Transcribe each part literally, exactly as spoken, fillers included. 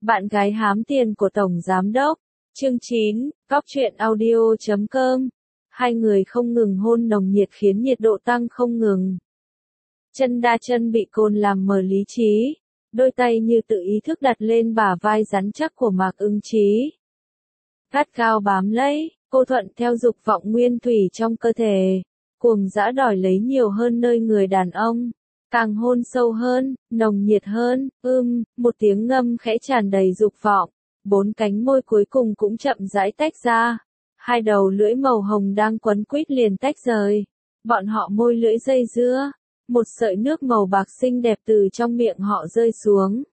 Bạn gái hám tiền của Tổng Giám Đốc. Chương chín, Cóc truyện audio chấm com. Hai người không ngừng hôn nồng nhiệt khiến nhiệt độ tăng không ngừng. Chân đa chân bị cồn làm mờ lý trí. Đôi tay như tự ý thức đặt lên bả vai rắn chắc của Mạc Ưng Trí. Gắt gao bám lấy, cô thuận theo dục vọng nguyên thủy trong cơ thể. Cuồng dã đòi lấy nhiều hơn nơi người đàn ông. Càng hôn sâu hơn, nồng nhiệt hơn, ưm, một tiếng ngâm khẽ tràn đầy dục vọng. Bốn cánh môi cuối cùng cũng chậm rãi tách ra. Hai đầu lưỡi màu hồng đang quấn quýt liền tách rời. Bọn họ môi lưỡi dây dưa. Một sợi nước màu bạc xinh đẹp từ trong miệng họ rơi xuống.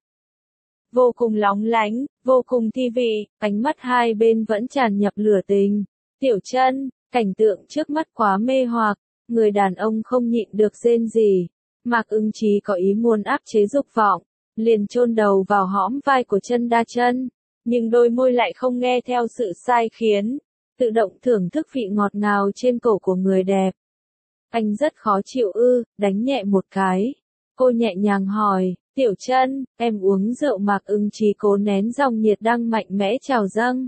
Vô cùng lóng lánh, vô cùng thi vị, ánh mắt hai bên vẫn tràn ngập lửa tình. Tiểu Chân, cảnh tượng trước mắt quá mê hoặc, người đàn ông không nhịn được rên rỉ. Mạc Ưng Trí có ý muốn áp chế dục vọng, liền chôn đầu vào hõm vai của Chân đa chân, nhưng đôi môi lại không nghe theo sự sai khiến, tự động thưởng thức vị ngọt ngào trên cổ của người đẹp. Anh rất khó chịu ư, đánh nhẹ một cái. Cô nhẹ nhàng hỏi, Tiểu Chân, em uống rượu? Mạc Ưng Trí cố nén dòng nhiệt đang mạnh mẽ trào dâng.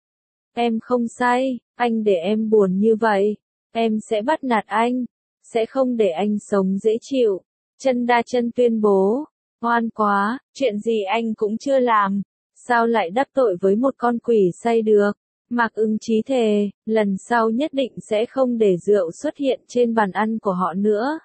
Em không say, anh để em buồn như vậy, em sẽ bắt nạt anh, sẽ không để anh sống dễ chịu. Chân đa chân tuyên bố, ngoan quá, chuyện gì anh cũng chưa làm, sao lại đắc tội với một con quỷ say được. Mạc Ưng Trí thề, lần sau nhất định sẽ không để rượu xuất hiện trên bàn ăn của họ nữa.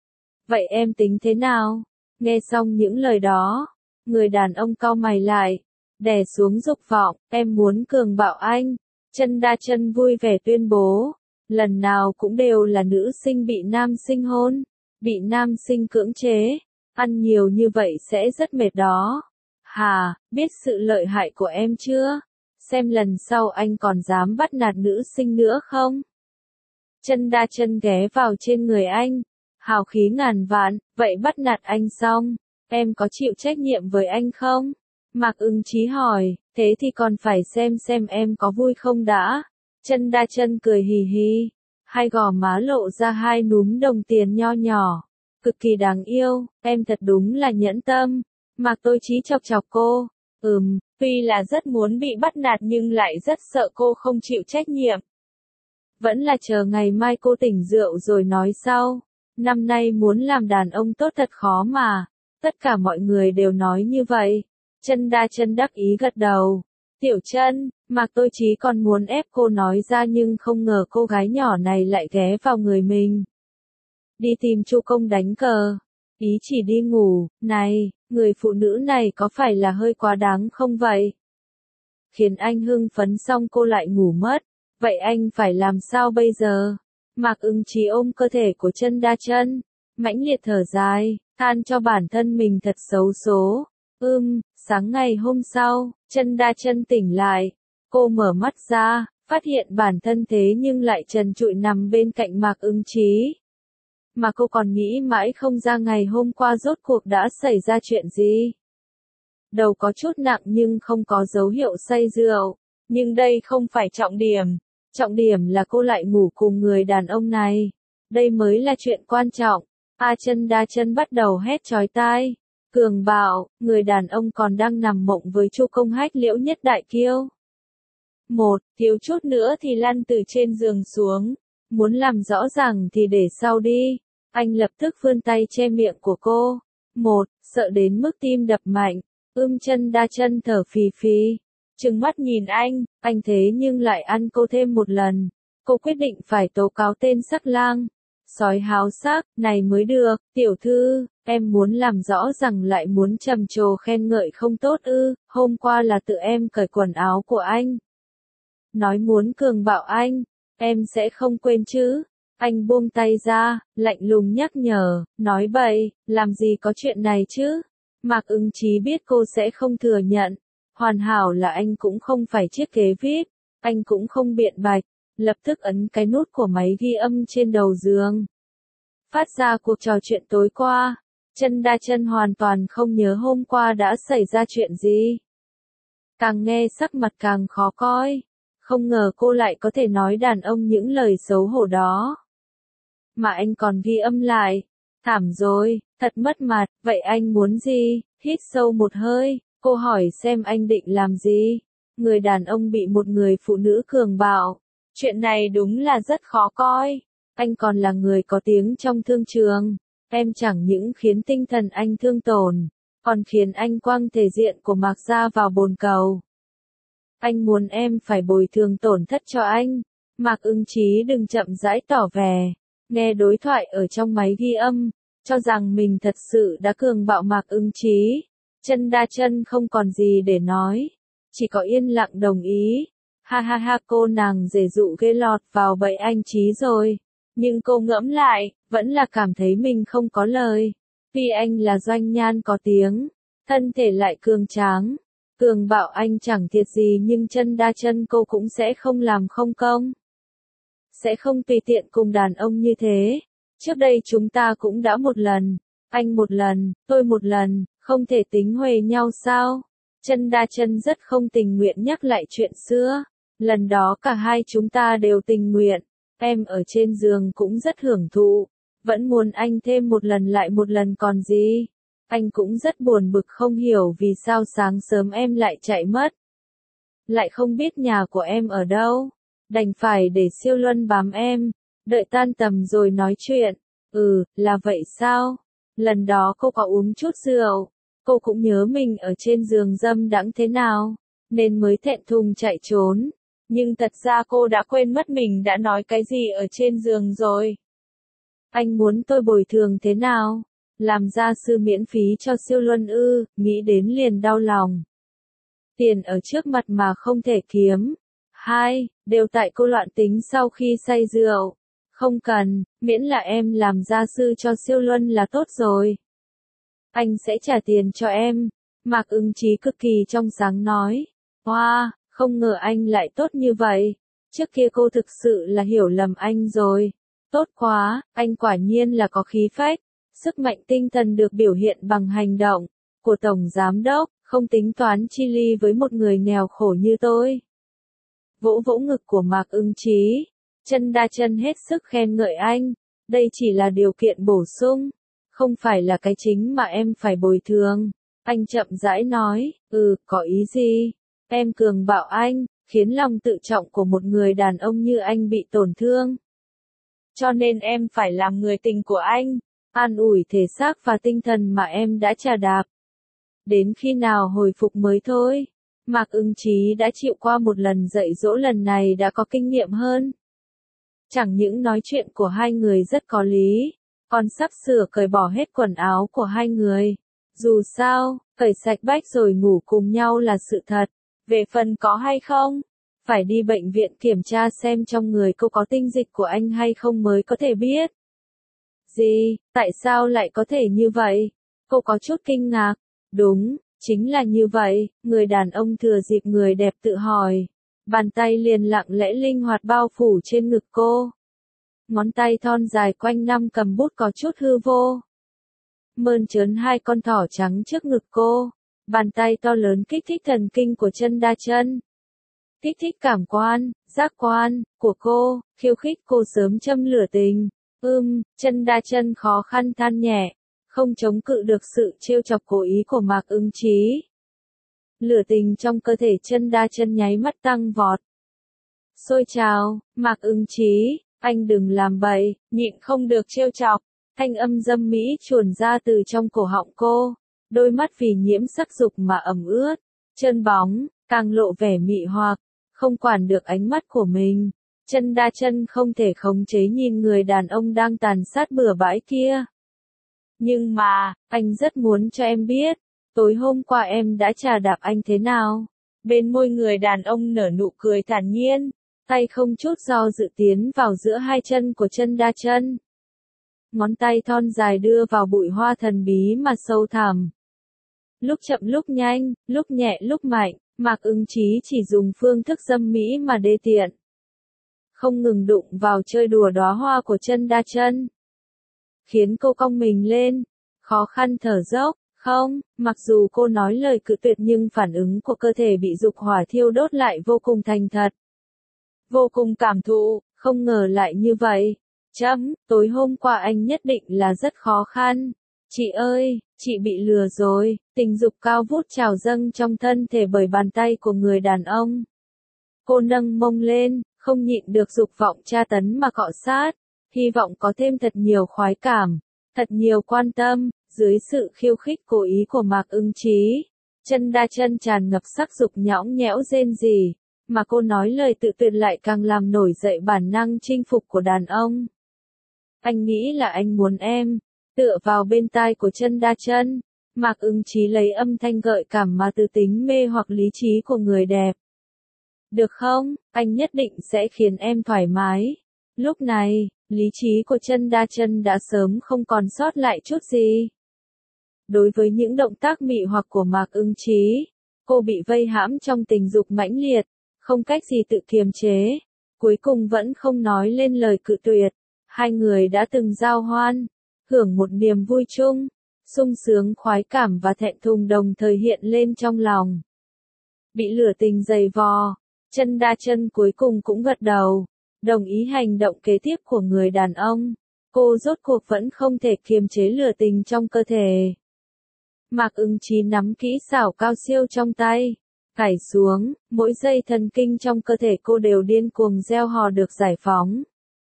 Vậy em tính thế nào? Nghe xong những lời đó, người đàn ông cau mày lại, đè xuống dục vọng, em muốn cường bạo anh. Chân đa chân vui vẻ tuyên bố, lần nào cũng đều là nữ sinh bị nam sinh hôn, bị nam sinh cưỡng chế, ăn nhiều như vậy sẽ rất mệt đó. Hà, biết sự lợi hại của em chưa? Xem lần sau anh còn dám bắt nạt nữ sinh nữa không? Chân đa chân ghé vào trên người anh, hào khí ngàn vạn, vậy bắt nạt anh xong, em có chịu trách nhiệm với anh không? Mạc Ưng Trí hỏi, thế thì còn phải xem xem em có vui không đã. Chân đa chân cười hì hì, hai gò má lộ ra hai núm đồng tiền nho nhỏ, cực kỳ đáng yêu, em thật đúng là nhẫn tâm. Mạc Tôi Trí chọc chọc cô, ừm, tuy là rất muốn bị bắt nạt nhưng lại rất sợ cô không chịu trách nhiệm. Vẫn là chờ ngày mai cô tỉnh rượu rồi nói sau, năm nay muốn làm đàn ông tốt thật khó mà, tất cả mọi người đều nói như vậy. Chân đa chân đắc ý gật đầu. Tiểu Chân, Mạc Tôi Trí còn muốn ép cô nói ra nhưng không ngờ cô gái nhỏ này lại ghé vào người mình. Đi tìm Chu Công đánh cờ. Ý chỉ đi ngủ, này, người phụ nữ này có phải là hơi quá đáng không vậy? Khiến anh hưng phấn xong cô lại ngủ mất. Vậy anh phải làm sao bây giờ? Mạc Ưng Trí ôm cơ thể của Chân đa chân, mãnh liệt thở dài, than cho bản thân mình thật xấu số. Ưm, sáng ngày hôm sau, Chân đa chân tỉnh lại. Cô mở mắt ra, phát hiện bản thân thế nhưng lại trần trụi nằm bên cạnh Mạc Ưng Trí. Mà cô còn nghĩ mãi không ra ngày hôm qua rốt cuộc đã xảy ra chuyện gì. Đầu có chút nặng nhưng không có dấu hiệu say rượu. Nhưng đây không phải trọng điểm. Trọng điểm là cô lại ngủ cùng người đàn ông này. Đây mới là chuyện quan trọng. A Chân đa chân bắt đầu hét chói tai. Cường bạo, người đàn ông còn đang nằm mộng với Chu Công Hách Liễu Nhất Đại Kiêu. Một, thiếu chút nữa thì lăn từ trên giường xuống. Muốn làm rõ ràng thì để sau đi. Anh lập tức vươn tay che miệng của cô. Một, sợ đến mức tim đập mạnh. Ưm Chân đa chân thở phì phì. Trừng mắt nhìn anh, anh thế nhưng lại ăn cô thêm một lần. Cô quyết định phải tố cáo tên sắc lang. Sói háo sắc, này mới được, tiểu thư, em muốn làm rõ rằng lại muốn trầm trồ khen ngợi không tốt ư, hôm qua là tự em cởi quần áo của anh. Nói muốn cường bạo anh, em sẽ không quên chứ. Anh buông tay ra, lạnh lùng nhắc nhở, nói bậy, làm gì có chuyện này chứ. Mạc Ưng Trí biết cô sẽ không thừa nhận, hoàn hảo là anh cũng không phải chiếc ghế vi ai pi, anh cũng không biện bạch, lập tức ấn cái nút của máy ghi âm trên đầu giường. Phát ra cuộc trò chuyện tối qua, Chân đa chân hoàn toàn không nhớ hôm qua đã xảy ra chuyện gì. Càng nghe sắc mặt càng khó coi, không ngờ cô lại có thể nói đàn ông những lời xấu hổ đó. Mà anh còn ghi âm lại, thảm rồi, thật mất mặt, vậy anh muốn gì? Hít sâu một hơi, Cô hỏi xem anh định làm gì? Người đàn ông bị một người phụ nữ cường bạo. Chuyện này đúng là rất khó coi. Anh còn là người có tiếng trong thương trường. Em chẳng những khiến tinh thần anh thương tổn, còn khiến anh quăng thể diện của Mạc Gia vào bồn cầu. Anh muốn em phải bồi thường tổn thất cho anh. Mạc Ưng Chí đừng chậm rãi tỏ vẻ. Nghe đối thoại ở trong máy ghi âm, cho rằng mình thật sự đã cường bạo Mạc Ưng Chí. Chân Đa Chân không còn gì để nói, chỉ có yên lặng đồng ý. Ha ha ha, cô nàng dễ dụ ghê, lọt vào bẫy anh Chí rồi. Nhưng cô ngẫm lại, vẫn là cảm thấy mình không có lời. Vì anh là doanh nhan có tiếng, thân thể lại cường tráng. Cường bạo anh chẳng thiệt gì, nhưng Chân Đa Chân cô cũng sẽ không làm không công. Sẽ không tùy tiện cùng đàn ông như thế. Trước đây chúng ta cũng đã một lần. Anh một lần, tôi một lần, không thể tính huề nhau sao? Chân Đa Chân rất không tình nguyện nhắc lại chuyện xưa. Lần đó cả hai chúng ta đều tình nguyện. Em ở trên giường cũng rất hưởng thụ. Vẫn muốn anh thêm một lần lại một lần còn gì. Anh cũng rất buồn bực không hiểu vì sao sáng sớm em lại chạy mất. Lại không biết nhà của em ở đâu. Đành phải để Siêu Luân bám em. Đợi tan tầm rồi nói chuyện. Ừ, là vậy sao? Lần đó cô có uống chút rượu. Cô cũng nhớ mình ở trên giường dâm đãng thế nào. Nên mới thẹn thùng chạy trốn. Nhưng thật ra cô đã quên mất mình đã nói cái gì ở trên giường rồi. Anh muốn tôi bồi thường thế nào? Làm gia sư miễn phí cho Siêu Luân ư? Nghĩ đến liền đau lòng. Tiền ở trước mặt mà không thể kiếm. Hai, đều tại cô loạn tính sau khi say rượu. Không cần, miễn là em làm gia sư cho Siêu Luân là tốt rồi. Anh sẽ trả tiền cho em. Mạc Ưng Chí cực kỳ trong sáng nói. Wow, không ngờ anh lại tốt như vậy. Trước kia cô thực sự là hiểu lầm anh rồi. Tốt quá, anh quả nhiên là có khí phách. Sức mạnh tinh thần được biểu hiện bằng hành động của Tổng Giám Đốc, không tính toán chi ly với một người nghèo khổ như tôi. Vỗ vỗ ngực của Mạc Ưng Chí. Chân Đa Chân hết sức khen ngợi anh. Đây chỉ là điều kiện bổ sung. Không phải là cái chính mà em phải bồi thường. Anh chậm rãi nói. Ừ, có ý gì? Em cường bạo anh, khiến lòng tự trọng của một người đàn ông như anh bị tổn thương. Cho nên em phải làm người tình của anh. An ủi thể xác và tinh thần mà em đã trà đạp. Đến khi nào hồi phục mới thôi. Mạc Ưng Chí đã chịu qua một lần dạy dỗ, lần này đã có kinh nghiệm hơn. Chẳng những nói chuyện của hai người rất có lý, còn sắp sửa cởi bỏ hết quần áo của hai người. Dù sao, cởi sạch bách rồi ngủ cùng nhau là sự thật. Về phần có hay không, phải đi bệnh viện kiểm tra xem trong người cô có tinh dịch của anh hay không mới có thể biết. Gì, tại sao lại có thể như vậy? Cô có chút kinh ngạc. Đúng, chính là như vậy, người đàn ông thừa dịp người đẹp tự hỏi. Bàn tay liền lặng lẽ linh hoạt bao phủ trên ngực cô. Ngón tay thon dài quanh năm cầm bút có chút hư vô. Mơn trớn hai con thỏ trắng trước ngực cô. Bàn tay to lớn kích thích thần kinh của Chân Đa Chân. Kích thích cảm quan, giác quan, của cô, khiêu khích cô sớm châm lửa tình. Ưm, Chân Đa Chân khó khăn than nhẹ. Không chống cự được sự trêu chọc cố ý của Mạc Ưng Chí. Lửa tình trong cơ thể Chân Đa Chân nháy mắt tăng vọt. Xôi trào, Mạc Ưng Chí, anh đừng làm bậy, nhịn không được trêu chọc. Thanh âm dâm mỹ chuồn ra từ trong cổ họng cô. Đôi mắt vì nhiễm sắc dục mà ẩm ướt, trơn bóng, càng lộ vẻ mị hoặc. Không quản được ánh mắt của mình. Chân Đa Chân không thể khống chế nhìn người đàn ông đang tàn sát bừa bãi kia. Nhưng mà, anh rất muốn cho em biết, tối hôm qua em đã trà đạp anh thế nào. Bên môi người đàn ông nở nụ cười thản nhiên, tay không chút do dự tiến vào giữa hai chân của Chân Đa Chân. Ngón tay thon dài đưa vào bụi hoa thần bí mà sâu thẳm. Lúc chậm lúc nhanh, lúc nhẹ lúc mạnh, Mạc Ưng Chí chỉ dùng phương thức dâm mỹ mà đê tiện. Không ngừng đụng vào chơi đùa đóa hoa của Chân Đa Chân. Khiến cô cong mình lên, khó khăn thở dốc. Không, mặc dù cô nói lời cự tuyệt nhưng phản ứng của cơ thể bị dục hỏa thiêu đốt lại vô cùng thành thật. Vô cùng cảm thụ, không ngờ lại như vậy. Chấm, tối hôm qua anh nhất định là rất khó khăn. Chị ơi, Chị bị lừa rồi, tình dục cao vút trào dâng trong thân thể bởi bàn tay của người đàn ông. Cô nâng mông lên, không nhịn được dục vọng tra tấn mà cọ sát, hy vọng có thêm thật nhiều khoái cảm, thật nhiều quan tâm, dưới sự khiêu khích cố ý của Mạc Ưng Trí. Chân đa chân tràn ngập sắc dục nhõng nhẽo rên rỉ, mà cô nói lời tự tuyệt lại càng làm nổi dậy bản năng chinh phục của đàn ông. Anh nghĩ là anh muốn em, tựa vào bên tai của chân đa chân, Mạc Ưng Trí lấy âm thanh gợi cảm mà từ tính mê hoặc lý trí của người đẹp. Được không, anh nhất định sẽ khiến em thoải mái. Lúc này, lý trí của chân đa chân đã sớm không còn sót lại chút gì. Đối với những động tác mị hoặc của Mạc Ưng Trí, cô bị vây hãm trong tình dục mãnh liệt, không cách gì tự kiềm chế, cuối cùng vẫn không nói lên lời cự tuyệt. Hai người đã từng giao hoan, hưởng một niềm vui chung, sung sướng khoái cảm và thẹn thùng đồng thời hiện lên trong lòng. Bị lửa tình dày vò, chân đa chân cuối cùng cũng gật đầu, đồng ý hành động kế tiếp của người đàn ông. Cô rốt cuộc vẫn không thể kiềm chế lửa tình trong cơ thể. Mạc Ưng Trí nắm kỹ xảo cao siêu trong tay, cải xuống, mỗi dây thần kinh trong cơ thể cô đều điên cuồng reo hò được giải phóng.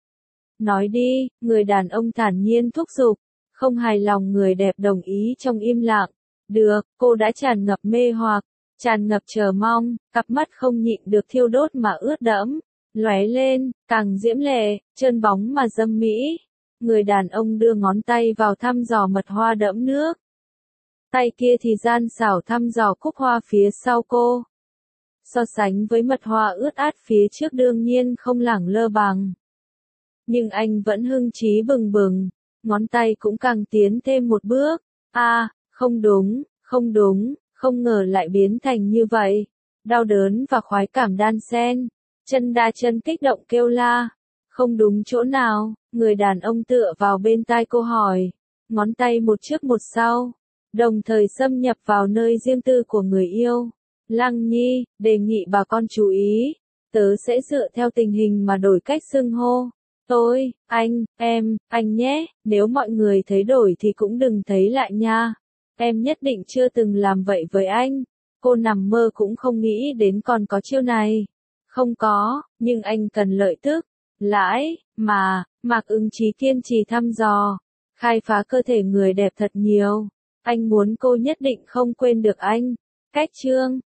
Nói đi, người đàn ông thản nhiên thúc giục, không hài lòng người đẹp đồng ý trong im lặng. Được, cô đã tràn ngập mê hoặc, tràn ngập chờ mong, cặp mắt không nhịn được thiêu đốt mà ướt đẫm, lóe lên, càng diễm lệ, trơn bóng mà dâm mỹ. Người đàn ông đưa ngón tay vào thăm dò mật hoa đẫm nước. Tay kia thì gian xảo thăm dò cúc hoa phía sau cô. So sánh với mật hoa ướt át phía trước đương nhiên không lẳng lơ bằng. Nhưng anh vẫn hưng trí bừng bừng, ngón tay cũng càng tiến thêm một bước. A, à, không đúng, không đúng, không ngờ lại biến thành như vậy. Đau đớn và khoái cảm đan xen. Chân đa chân kích động kêu la. Không đúng chỗ nào, người đàn ông tựa vào bên tai cô hỏi. Ngón tay một trước một sau, đồng thời xâm nhập vào nơi riêng tư của người yêu. Lăng Nhi, đề nghị bà con chú ý, tớ sẽ dựa theo tình hình mà đổi cách xưng hô. Tôi, anh, em, anh nhé, nếu mọi người thấy đổi thì cũng đừng thấy lại nha. Em nhất định chưa từng làm vậy với anh. Cô nằm mơ cũng không nghĩ đến còn có chiêu này. Không có, nhưng anh cần lợi tức, lãi, mà, Mạc Ưng Trí kiên trì thăm dò, khai phá cơ thể người đẹp thật nhiều. Anh muốn cô nhất định không quên được anh. Cách chương